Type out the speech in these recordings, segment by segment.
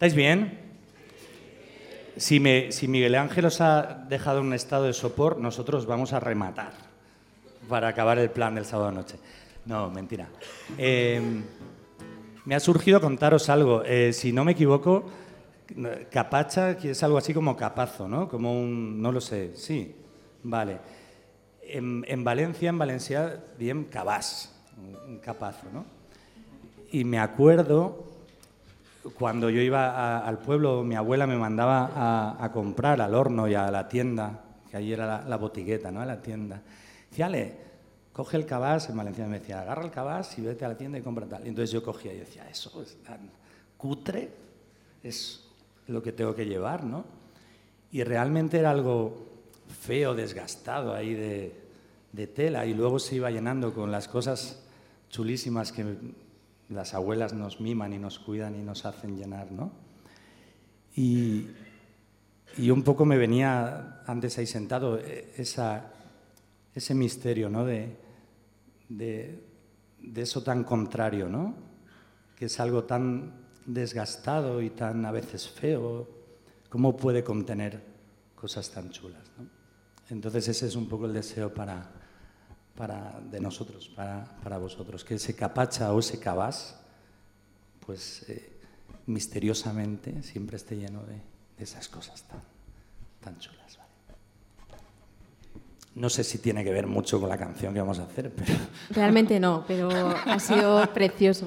¿Estáis bien? Si Miguel Ángel os ha dejado en un estado de sopor, nosotros vamos a rematar para acabar el plan del sábado noche. No, mentira. Me ha surgido contaros algo. Si no me equivoco, capacha es algo así como capazo, ¿no? Como un... no lo sé. Sí, vale. En Valencia, en Valencia, bien cabàs, un capazo, ¿no? Y me acuerdo... Cuando yo iba al pueblo, mi abuela me mandaba a comprar al horno y a la tienda, que allí era la botigueta, ¿no? La tienda. Decía, Ale, coge el cabàs, en Valencia me decía, agarra el cabàs y vete a la tienda y compra tal. Y entonces yo cogía y decía, eso es tan cutre, es lo que tengo que llevar, ¿no? Y realmente era algo feo, desgastado ahí de tela, y luego se iba llenando con las cosas chulísimas que las abuelas nos miman y nos cuidan y nos hacen llenar, ¿no? Y un poco me venía, antes ahí sentado, ese misterio, ¿no? De eso tan contrario, ¿no? Que es algo tan desgastado y tan a veces feo, ¿cómo puede contener cosas tan chulas, ¿no? Entonces ese es un poco el deseo de nosotros, para vosotros, que ese capacha o ese cabàs, pues misteriosamente siempre esté lleno de esas cosas tan chulas, ¿vale? No sé si tiene que ver mucho con la canción que vamos a hacer, pero... Realmente no, pero ha sido precioso.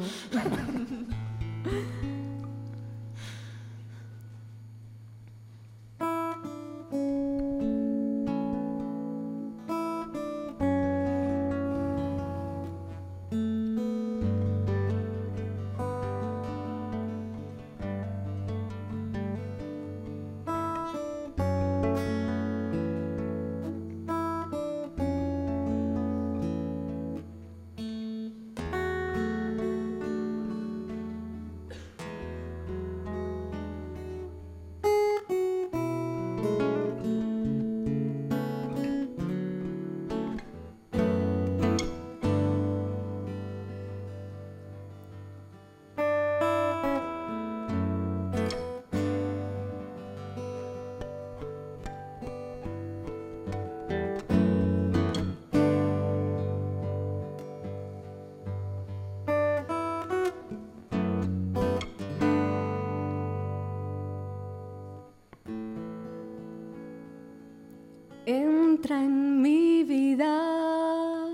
Entra en mi vida,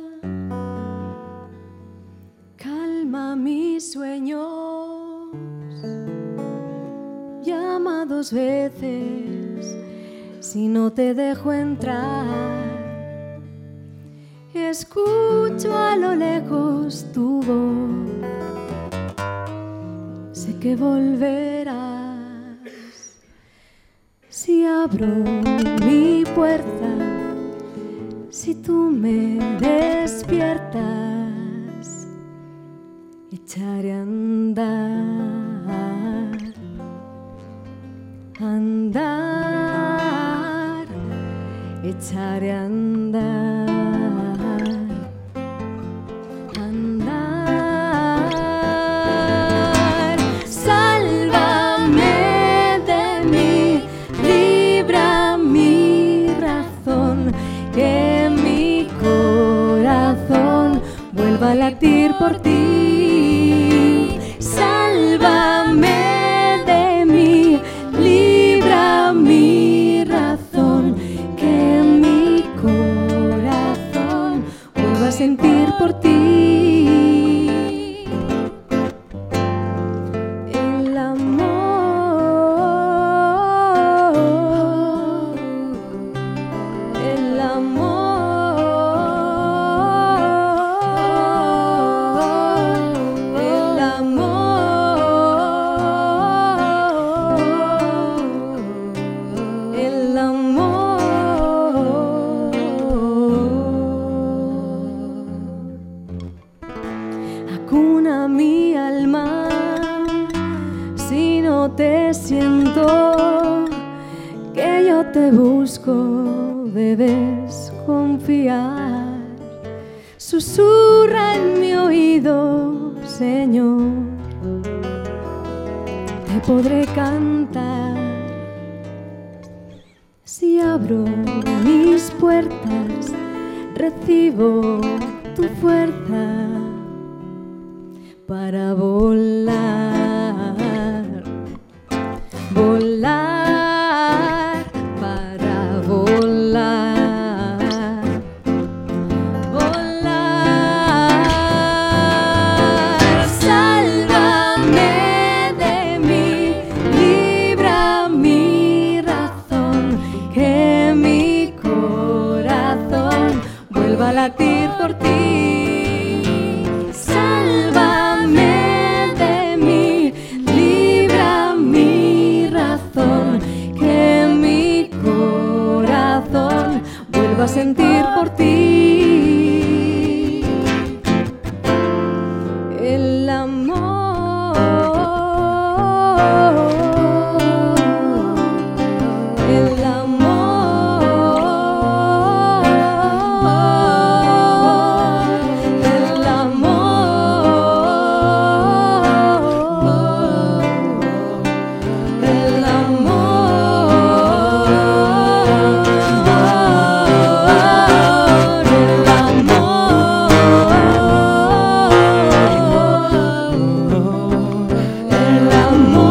calma mis sueños, llama 2 veces si no te dejo entrar. Escucho a lo lejos tu voz, sé que volverás. Si abro mi puerta, si tú me despiertas, echaré a andar, echaré a andar. Que mi corazón vuelva a latir por ti. Sálvame de mí, libra mi razón. Que mi corazón vuelva a sentir por ti. El amor. Acuna mi alma, si no te siento, que yo te busco, debes confiar. Susurra en mi oído, Señor, te podré cantar. Si abro mis puertas, recibo tu fuerza para volar, volar, para volar, volar. Sálvame de mí, libra mi razón, que mi corazón vuelva a latir por ti. Sálvame de mí, libra mi razón, que mi corazón vuelva a sentir por ti el amor, el amor, el amor, el amor, el amor.